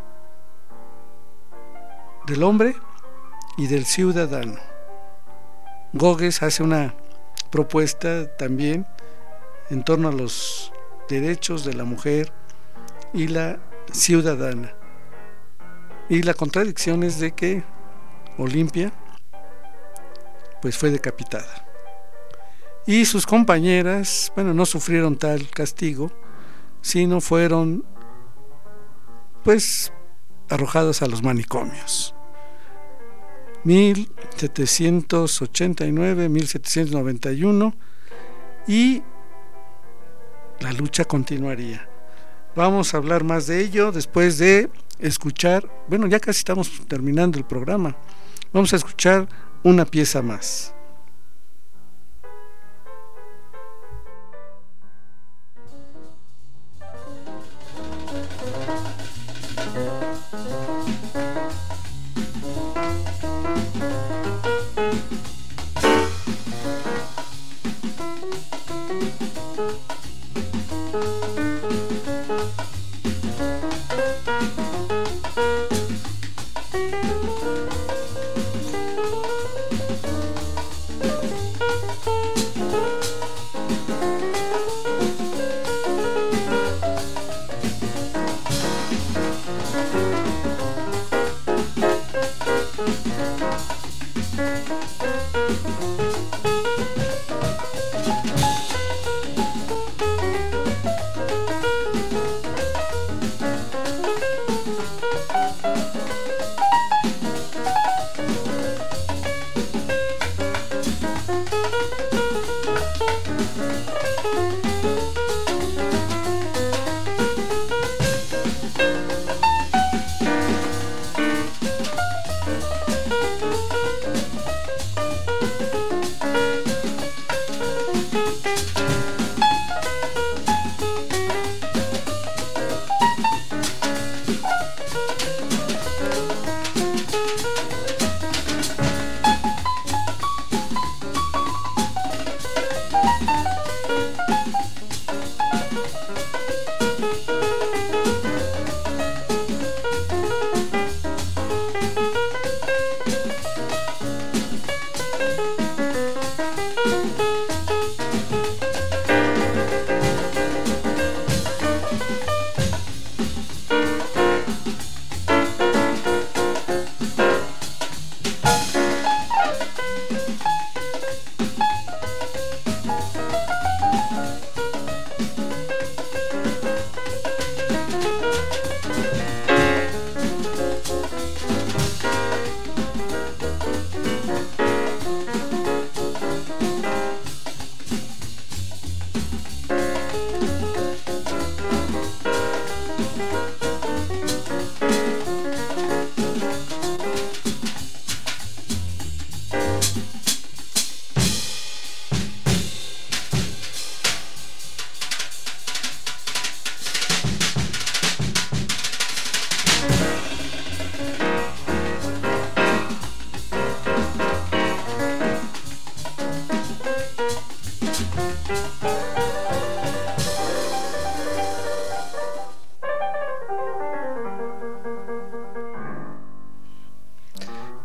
del hombre y del ciudadano. Gouges hace una propuesta también en torno a los derechos de la mujer y la ciudadana. Y la contradicción es de que Olimpia pues fue decapitada. Y sus compañeras, bueno, no sufrieron tal castigo, sino fueron pues arrojadas a los manicomios. mil setecientos ochenta y nueve, mil setecientos noventa y uno, y la lucha continuaría. Vamos a hablar más de ello después de escuchar, bueno, ya casi estamos terminando el programa. Vamos a escuchar una pieza más.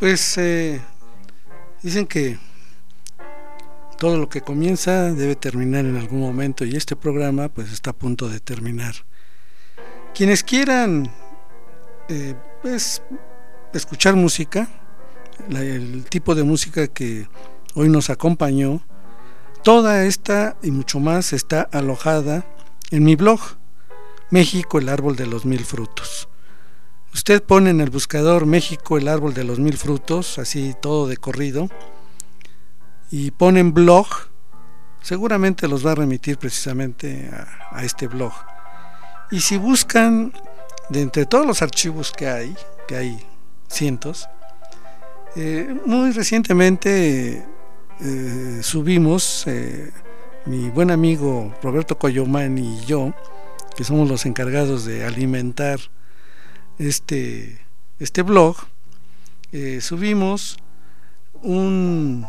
Pues eh, dicen que todo lo que comienza debe terminar en algún momento, y este programa pues está a punto de terminar. Quienes quieran eh, pues escuchar música, la, el tipo de música que hoy nos acompañó, toda esta y mucho más está alojada en mi blog, México, el árbol de los mil frutos. Usted pone en el buscador México, el árbol de los mil frutos, así todo de corrido, y ponen blog, seguramente los va a remitir precisamente a, a este blog. Y si buscan de entre todos los archivos que hay, que hay cientos, eh, muy recientemente eh, subimos, eh, mi buen amigo Roberto Coyomán y yo, que somos los encargados de alimentar este, este blog, eh, subimos un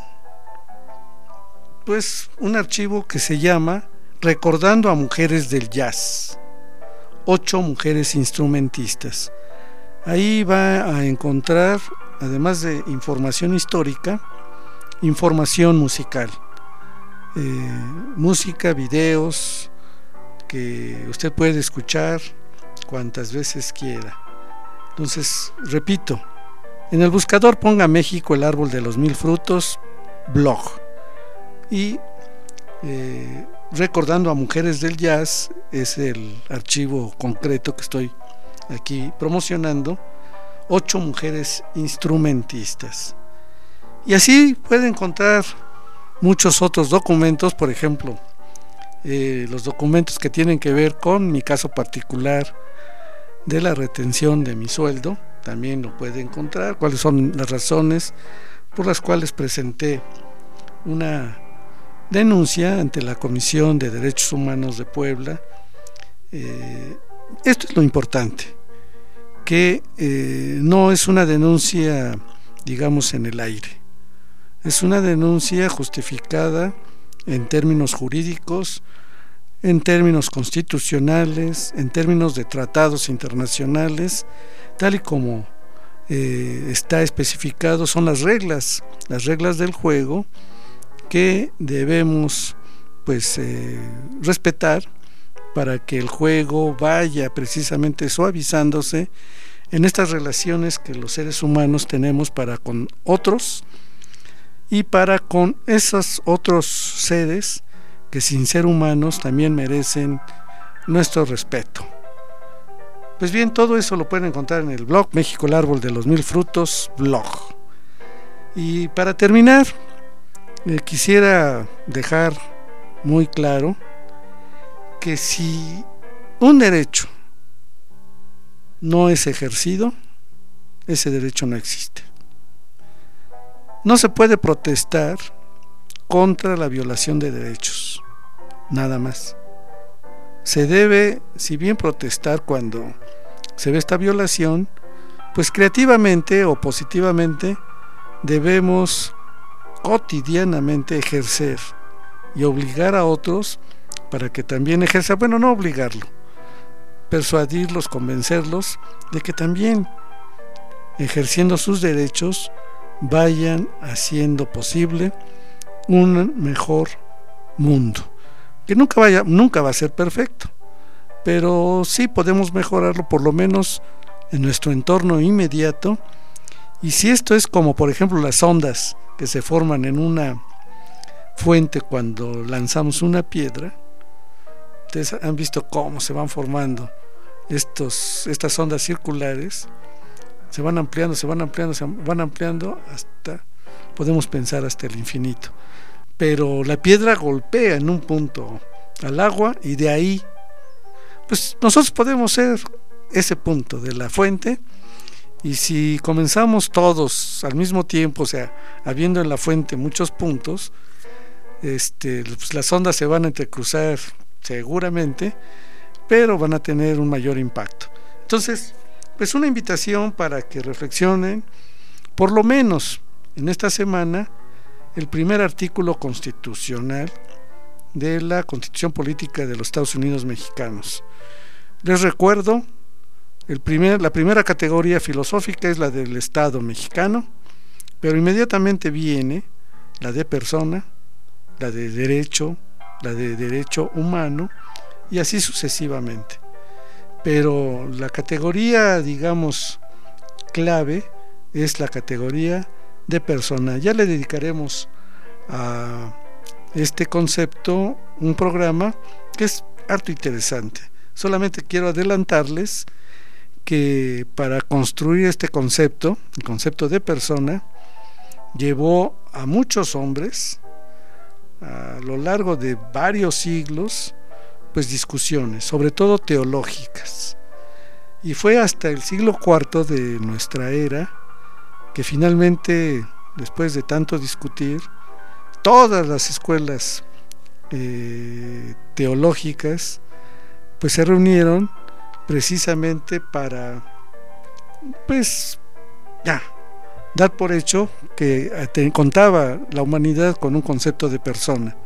pues un archivo que se llama Recordando a Mujeres del Jazz, ocho mujeres instrumentistas. Ahí va a encontrar, además de información histórica, información musical, eh, música, videos que usted puede escuchar cuantas veces quiera. Entonces, repito, en el buscador ponga México, el árbol de los mil frutos, blog, y eh, Recordando a Mujeres del Jazz es el archivo concreto que estoy aquí promocionando, ocho mujeres instrumentistas. Y así puede encontrar muchos otros documentos, por ejemplo, eh, los documentos que tienen que ver con mi caso particular de la retención de mi sueldo, también lo puede encontrar, cuáles son las razones por las cuales presenté una denuncia ante la Comisión de Derechos Humanos de Puebla. Eh, esto es lo importante, que eh, no es una denuncia, digamos, en el aire, es una denuncia justificada en términos jurídicos, en términos constitucionales, en términos de tratados internacionales, tal y como eh, está especificado, son las reglas, las reglas del juego que debemos pues eh, respetar para que el juego vaya precisamente suavizándose en estas relaciones que los seres humanos tenemos para con otros y para con esos otros seres que sin ser humanos también merecen nuestro respeto. Pues bien, todo eso lo pueden encontrar en el blog México, el árbol de los mil frutos, blog. Y para terminar, eh, quisiera dejar muy claro que si un derecho no es ejercido, ese derecho no existe. No se puede protestar contra la violación de derechos, nada más. Se debe, si bien protestar cuando se ve esta violación, pues creativamente o positivamente debemos cotidianamente ejercer y obligar a otros para que también ejerzan, bueno, no obligarlo, persuadirlos, convencerlos de que también ejerciendo sus derechos vayan haciendo posible un mejor mundo, que nunca vaya, nunca va a ser perfecto, pero sí podemos mejorarlo, por lo menos en nuestro entorno inmediato. Y si esto es como por ejemplo las ondas que se forman en una fuente cuando lanzamos una piedra, ustedes han visto cómo se van formando estos, estas ondas circulares, se van ampliando, se van ampliando, se van ampliando hasta, podemos pensar, hasta el infinito. Pero la piedra golpea en un punto al agua y de ahí, pues nosotros podemos ser ese punto de la fuente. Y si comenzamos todos al mismo tiempo, o sea, habiendo en la fuente muchos puntos, este, pues las ondas se van a entrecruzar seguramente, pero van a tener un mayor impacto. Entonces, pues una invitación para que reflexionen, por lo menos en esta semana, el primer artículo constitucional de la Constitución Política de los Estados Unidos Mexicanos. Les recuerdo, el primer, la primera categoría filosófica es la del Estado mexicano, pero inmediatamente viene la de persona, la de derecho, la de derecho humano y así sucesivamente. Pero la categoría, digamos, clave es la categoría de persona. Ya le dedicaremos a este concepto un programa que es harto interesante. Solamente quiero adelantarles que para construir este concepto, el concepto de persona, llevó a muchos hombres a lo largo de varios siglos, pues discusiones, sobre todo teológicas. Y fue hasta el siglo cuarto de nuestra era que finalmente, después de tanto discutir, todas las escuelas eh, teológicas pues se reunieron precisamente para pues ya dar por hecho que te contaba la humanidad con un concepto de persona,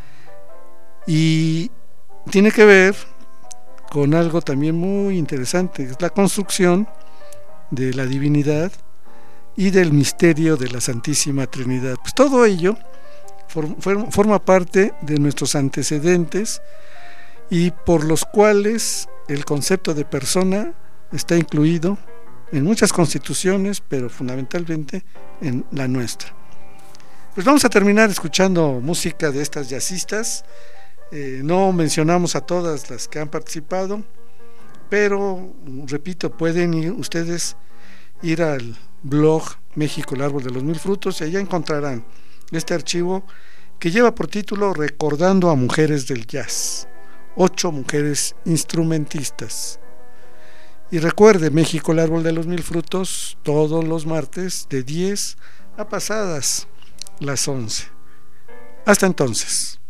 y tiene que ver con algo también muy interesante, es la construcción de la divinidad y del misterio de la Santísima Trinidad. Pues todo ello for, forma parte de nuestros antecedentes y por los cuales el concepto de persona está incluido en muchas constituciones, pero fundamentalmente en la nuestra. Pues vamos a terminar escuchando música de estas jazzistas. Eh, no mencionamos a todas las que han participado, pero repito, pueden ir ustedes ir al blog México, el árbol de los mil frutos, y allá encontrarán este archivo que lleva por título Recordando a mujeres del jazz, ocho mujeres instrumentistas. Y recuerde, México, el árbol de los mil frutos, todos los martes de diez a pasadas las once. Hasta entonces.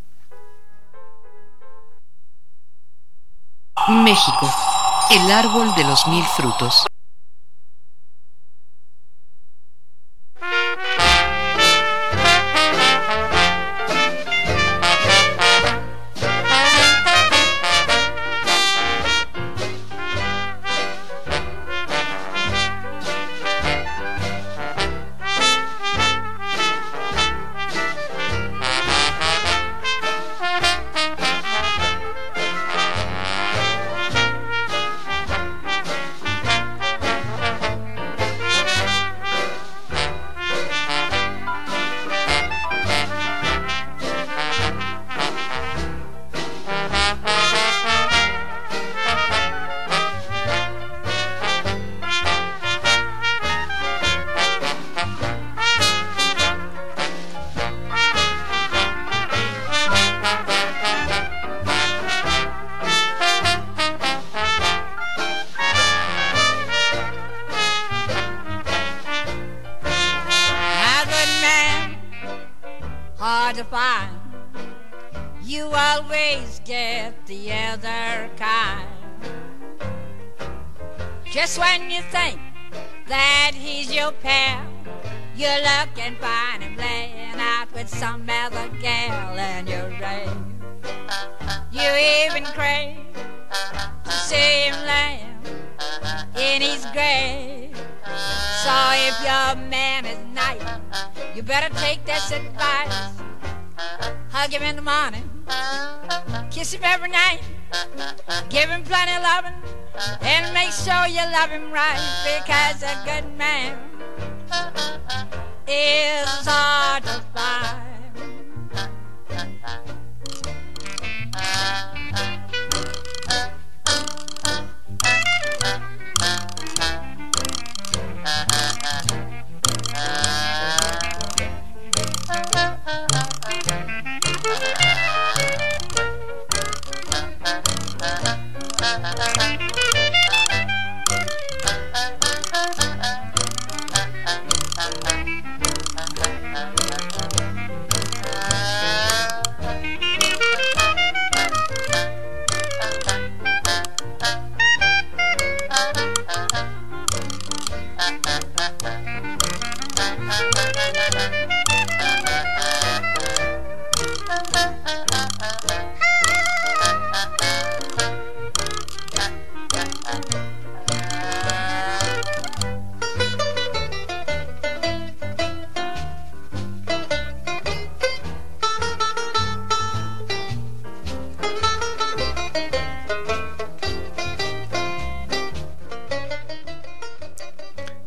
México, el árbol de los mil frutos. Because a good man is hard to find.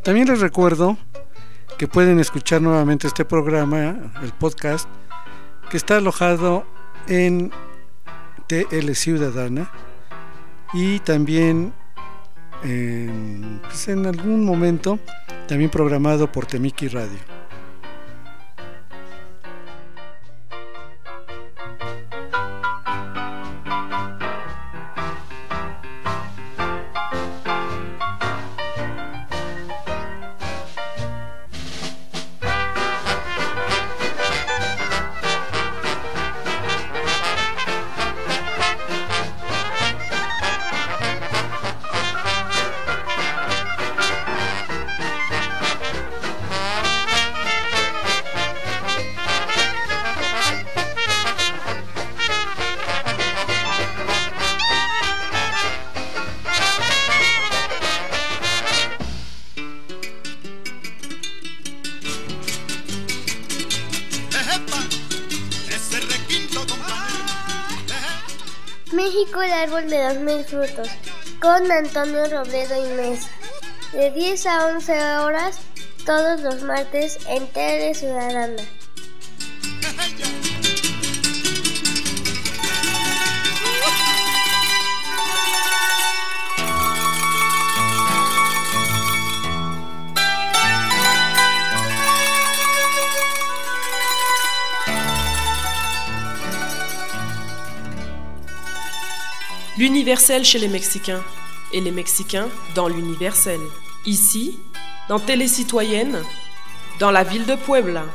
También les recuerdo que pueden escuchar nuevamente este programa, el podcast, que está alojado en T L Ciudadana y también en, pues en algún momento también programado por Temiki Radio. México, el árbol de los mil frutos, con Antonio Robledo y Mesa, de diez a once horas, todos los martes en T L Ciudadana. L'universel chez les Mexicains, et les Mexicains dans l'universel. Ici, dans Télé Citoyenne, dans la ville de Puebla.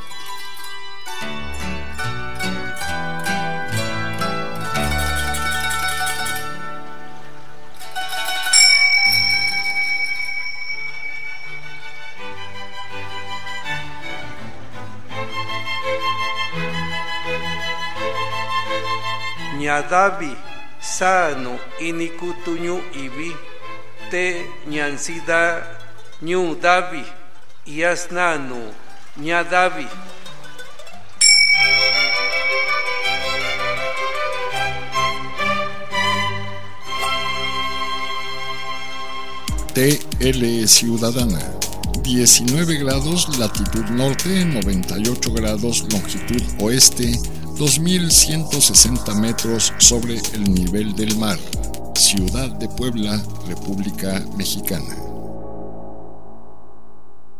Ñadavi sano inikutuñu ibi te ñansida ñu davi yasnanu ñadavi. T L Ciudadana, diecinueve grados latitud norte, noventa y ocho grados longitud oeste, dos mil ciento sesenta metros sobre el nivel del mar. Ciudad de Puebla, República Mexicana.